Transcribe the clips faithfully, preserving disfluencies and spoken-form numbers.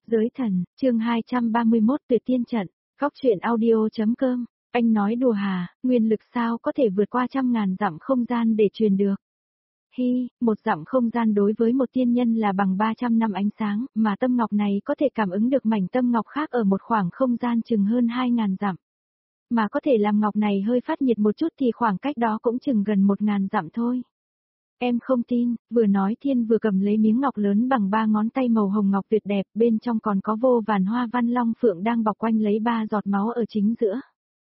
Giới thần, chương hai trăm ba mươi mốt Tuyệt tiên trận, góc truyện audio.com, anh nói đùa hà, nguyên lực sao có thể vượt qua trăm ngàn dặm không gian để truyền được. Hi, một dặm không gian đối với một tiên nhân là bằng ba trăm năm ánh sáng, mà tâm ngọc này có thể cảm ứng được mảnh tâm ngọc khác ở một khoảng không gian chừng hơn hai ngàn dặm. Mà có thể làm ngọc này hơi phát nhiệt một chút thì khoảng cách đó cũng chừng gần một ngàn dặm thôi. Em không tin, vừa nói Thiên vừa cầm lấy miếng ngọc lớn bằng ba ngón tay màu hồng ngọc tuyệt đẹp, bên trong còn có vô vàn hoa văn long phượng đang bọc quanh lấy ba giọt máu ở chính giữa.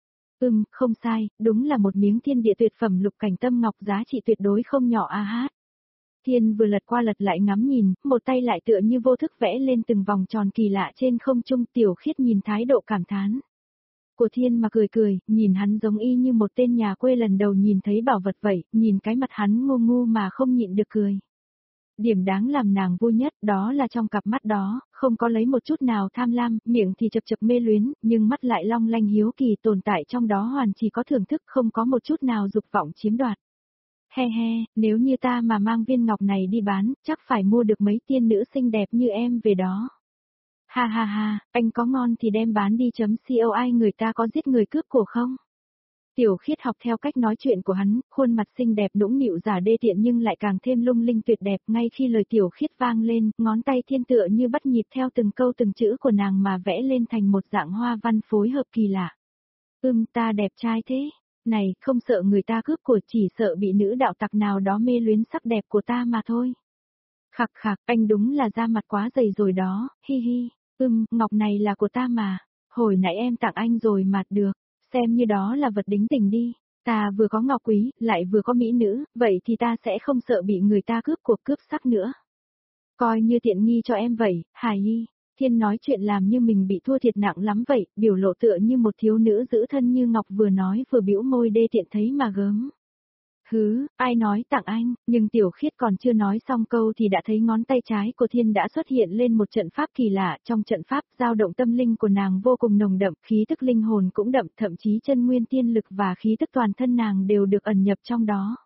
Ừm, không sai, đúng là một miếng thiên địa tuyệt phẩm lục cảnh tâm ngọc giá trị tuyệt đối không nhỏ a hát. Thiên vừa lật qua lật lại ngắm nhìn, một tay lại tựa như vô thức vẽ lên từng vòng tròn kỳ lạ trên không trung. Tiểu Khiết nhìn thái độ cảm thán của Thiên mà cười cười, nhìn hắn giống y như một tên nhà quê lần đầu nhìn thấy bảo vật vậy, nhìn cái mặt hắn ngu ngu mà không nhịn được cười. Điểm đáng làm nàng vui nhất đó là trong cặp mắt đó, không có lấy một chút nào tham lam, miệng thì chập chập mê luyến, nhưng mắt lại long lanh hiếu kỳ, tồn tại trong đó hoàn chỉ có thưởng thức, không có một chút nào dục vọng chiếm đoạt. He he, nếu như ta mà mang viên ngọc này đi bán, chắc phải mua được mấy tiên nữ xinh đẹp như em về đó. Ha ha ha, anh có ngon thì đem bán đi chấm coi người ta có giết người cướp của không? Tiểu Khiết học theo cách nói chuyện của hắn, khuôn mặt xinh đẹp nũng nịu giả đê tiện nhưng lại càng thêm lung linh tuyệt đẹp. Ngay khi lời Tiểu Khiết vang lên, ngón tay Thiên tựa như bắt nhịp theo từng câu từng chữ của nàng mà vẽ lên thành một dạng hoa văn phối hợp kỳ lạ. Ưm, ta đẹp trai thế. Này, không sợ người ta cướp của, chỉ sợ bị nữ đạo tặc nào đó mê luyến sắc đẹp của ta mà thôi. Khặc khặc, anh đúng là da mặt quá dày rồi đó, hi hi. Ưm, ngọc này là của ta mà. Hồi nãy em tặng anh rồi mà, được. Xem như đó là vật đính tình đi. Ta vừa có ngọc quý, lại vừa có mỹ nữ, vậy thì ta sẽ không sợ bị người ta cướp cuộc cướp sắc nữa. Coi như tiện nghi cho em vậy, hài nhi. Thiên nói chuyện làm như mình bị thua thiệt nặng lắm vậy, biểu lộ tựa như một thiếu nữ giữ thân như ngọc, vừa nói vừa bĩu môi đê tiện thấy mà gớm. Hứ, ai nói tặng anh, nhưng Tiểu Khiết còn chưa nói xong câu thì đã thấy ngón tay trái của Thiên đã xuất hiện lên một trận pháp kỳ lạ. Trong trận pháp, dao động tâm linh của nàng vô cùng nồng đậm, khí tức linh hồn cũng đậm, thậm chí chân nguyên tiên lực và khí tức toàn thân nàng đều được ẩn nhập trong đó.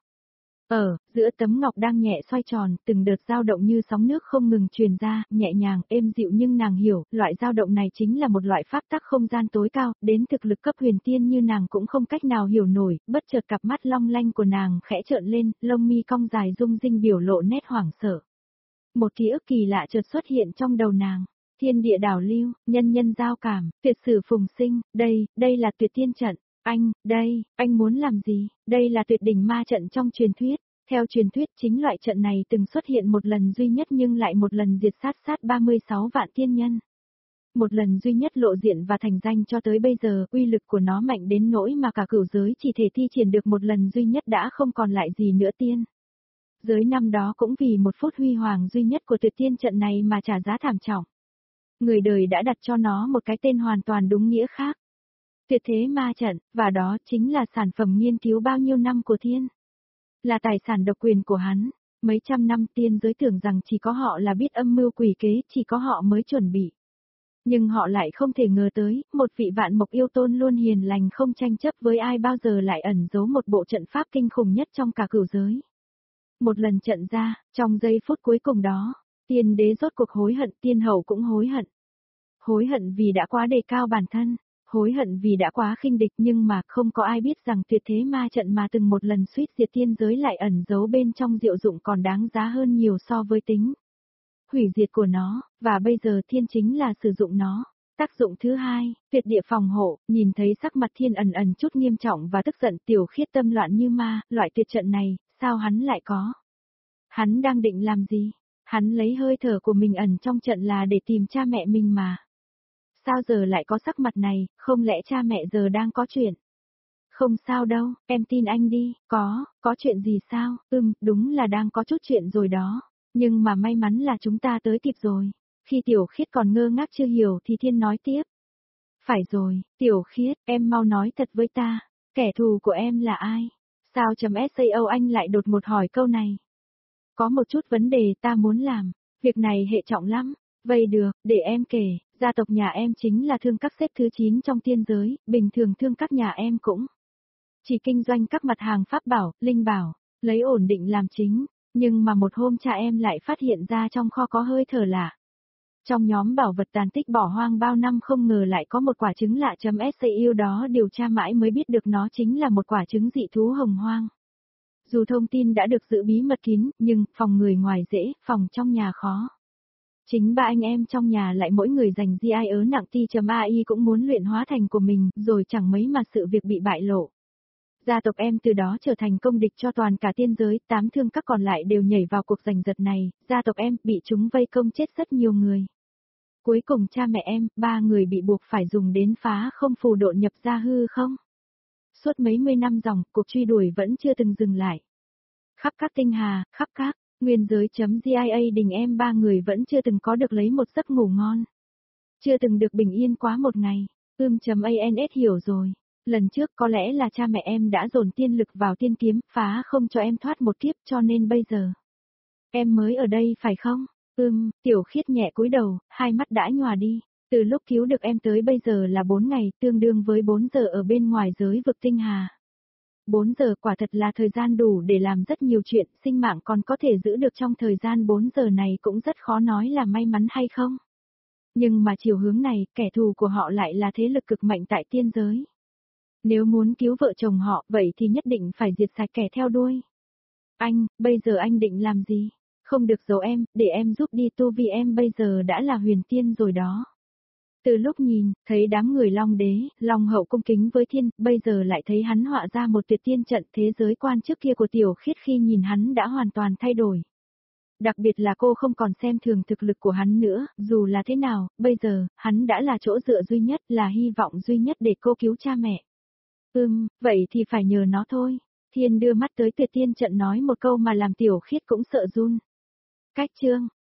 Ở, giữa tấm ngọc đang nhẹ xoay tròn, từng đợt dao động như sóng nước không ngừng truyền ra, nhẹ nhàng, êm dịu, nhưng nàng hiểu, loại dao động này chính là một loại pháp tắc không gian tối cao, đến thực lực cấp huyền tiên như nàng cũng không cách nào hiểu nổi. Bất chợt cặp mắt long lanh của nàng khẽ trợn lên, lông mi cong dài rung rinh biểu lộ nét hoảng sợ. Một ký ức kỳ lạ chợt xuất hiện trong đầu nàng. Thiên địa đảo lưu, nhân nhân giao cảm, tuyệt sử phùng sinh, đây, đây là tuyệt tiên trận. Anh, đây, anh muốn làm gì? Đây là tuyệt đỉnh ma trận trong truyền thuyết. Theo truyền thuyết, chính loại trận này từng xuất hiện một lần duy nhất nhưng lại một lần diệt sát sát ba mươi sáu vạn tiên nhân. Một lần duy nhất lộ diện và thành danh cho tới bây giờ, uy lực của nó mạnh đến nỗi mà cả cửu giới chỉ thể thi triển được một lần duy nhất đã không còn lại gì nữa tiên. Giới năm đó cũng vì một phút huy hoàng duy nhất của tuyệt tiên trận này mà trả giá thảm trọng. Người đời đã đặt cho nó một cái tên hoàn toàn đúng nghĩa khác. Tuyệt thế ma trận, và đó chính là sản phẩm nghiên cứu bao nhiêu năm của Thiên. Là tài sản độc quyền của hắn. Mấy trăm năm tiên giới tưởng rằng chỉ có họ là biết âm mưu quỷ kế, chỉ có họ mới chuẩn bị. Nhưng họ lại không thể ngờ tới, một vị vạn mộc yêu tôn luôn hiền lành không tranh chấp với ai bao giờ lại ẩn giấu một bộ trận pháp kinh khủng nhất trong cả cửu giới. Một lần trận ra, trong giây phút cuối cùng đó, tiên đế rốt cuộc hối hận, tiên hậu cũng hối hận. Hối hận vì đã quá đề cao bản thân. Hối hận vì đã quá khinh địch, nhưng mà không có ai biết rằng tuyệt thế ma trận mà từng một lần suýt diệt tiên giới lại ẩn giấu bên trong diệu dụng còn đáng giá hơn nhiều so với tính hủy diệt của nó, và bây giờ Thiên chính là sử dụng nó. Tác dụng thứ hai, tuyệt địa phòng hộ. Nhìn thấy sắc mặt Thiên ẩn ẩn chút nghiêm trọng và tức giận, Tiểu Khiết tâm loạn như ma, loại tuyệt trận này, sao hắn lại có? Hắn đang định làm gì? Hắn lấy hơi thở của mình ẩn trong trận là để tìm cha mẹ mình mà. Sao giờ lại có sắc mặt này, không lẽ cha mẹ giờ đang có chuyện? Không sao đâu, em tin anh đi, có, có chuyện gì sao? Ừm, đúng là đang có chút chuyện rồi đó, nhưng mà may mắn là chúng ta tới kịp rồi. Khi Tiểu Khiết còn ngơ ngác chưa hiểu thì Thiên nói tiếp. Phải rồi, Tiểu Khiết, em mau nói thật với ta, kẻ thù của em là ai? Sao chấm sao anh lại đột ngột hỏi câu này? Có một chút vấn đề ta muốn làm, việc này hệ trọng lắm. Vậy được, để em kể. Gia tộc nhà em chính là thương các xếp thứ chín trong tiên giới, bình thường thương các nhà em cũng chỉ kinh doanh các mặt hàng pháp bảo, linh bảo, lấy ổn định làm chính, nhưng mà một hôm cha em lại phát hiện ra trong kho có hơi thở lạ. Trong nhóm bảo vật tàn tích bỏ hoang bao năm không ngờ lại có một quả trứng lạ chấm sau đó điều tra mãi mới biết được nó chính là một quả trứng dị thú hồng hoang. Dù thông tin đã được giữ bí mật kín, nhưng phòng người ngoài dễ, phòng trong nhà khó. Chính ba anh em trong nhà lại mỗi người dành gi ai ớ nặng ti.ai cũng muốn luyện hóa thành của mình, rồi chẳng mấy mà sự việc bị bại lộ. Gia tộc em từ đó trở thành công địch cho toàn cả tiên giới, tám thương các còn lại đều nhảy vào cuộc giành giật này, gia tộc em bị chúng vây công chết rất nhiều người. Cuối cùng cha mẹ em, ba người bị buộc phải dùng đến phá không phù độ nhập gia hư không. Suốt mấy mươi năm dòng, cuộc truy đuổi vẫn chưa từng dừng lại. Khắp các tinh hà, khắp các nguyên giới.gia đình em ba người vẫn chưa từng có được lấy một giấc ngủ ngon. Chưa từng được bình yên quá một ngày. Ưm.ans hiểu rồi. Lần trước có lẽ là cha mẹ em đã dồn tiên lực vào tiên kiếm, phá không cho em thoát một kiếp cho nên bây giờ. Em mới ở đây phải không? Ưm, Tiểu Khiết nhẹ cúi đầu, hai mắt đã nhòa đi. Từ lúc cứu được em tới bây giờ là bốn ngày, tương đương với bốn giờ ở bên ngoài giới vực tinh hà. bốn giờ quả thật là thời gian đủ để làm rất nhiều chuyện, sinh mạng còn có thể giữ được trong thời gian bốn giờ này cũng rất khó nói là may mắn hay không. Nhưng mà chiều hướng này, kẻ thù của họ lại là thế lực cực mạnh tại tiên giới. Nếu muốn cứu vợ chồng họ, vậy thì nhất định phải diệt sạch kẻ theo đuôi. Anh, bây giờ anh định làm gì? Không được giấu em, để em giúp đi tu vì em bây giờ đã là huyền tiên rồi đó. Từ lúc nhìn, thấy đám người Long Đế, Long Hậu cung kính với thiên, bây giờ lại thấy hắn họa ra một tuyệt tiên trận thế giới quan trước kia của Tiểu Khiết khi nhìn hắn đã hoàn toàn thay đổi. Đặc biệt là cô không còn xem thường thực lực của hắn nữa, dù là thế nào, bây giờ, hắn đã là chỗ dựa duy nhất, là hy vọng duy nhất để cô cứu cha mẹ. Ừm, vậy thì phải nhờ nó thôi. Thiên đưa mắt tới tuyệt tiên trận nói một câu mà làm Tiểu Khiết cũng sợ run. Cách chương